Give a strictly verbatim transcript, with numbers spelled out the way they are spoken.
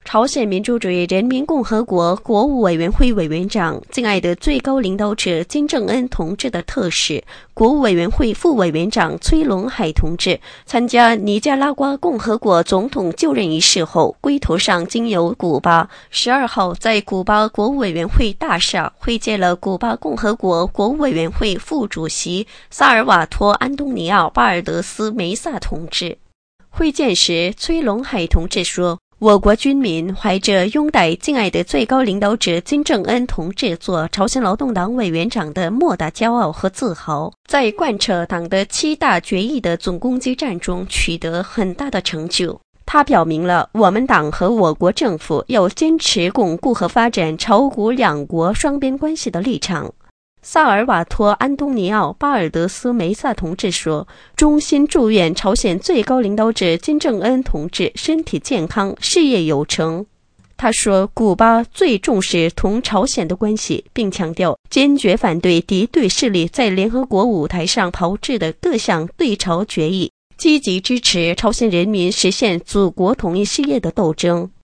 朝鲜民主主义人民共和国国务委员会委员长、敬爱的最高领导者金正恩同志的特使、国务委员会副委员长崔龙海同志参加尼加拉瓜共和国总统就任仪式后，归途上经由古巴，十二号在古巴国务委员会大厦会见了古巴共和国国务委员会副主席萨尔瓦托·安东尼奥·巴尔德斯梅萨同志。会见时，崔龙海同志说，我国军民怀着拥戴敬爱的最高领导者金正恩同志做朝鲜劳动党委员长的莫大骄傲和自豪，在贯彻党的七大决议的总攻击战中取得很大的成就。他表明了我们党和我国政府要坚持巩固和发展朝古两国双边关系的立场。萨尔瓦托·安东尼奥·巴尔德斯梅萨同志说，衷心祝愿朝鲜最高领导者金正恩同志身体健康，事业有成。他说，古巴最重视同朝鲜的关系，并强调坚决反对敌对势力在联合国舞台上炮制的各项对朝决议，积极支持朝鲜人民实现祖国统一事业的斗争。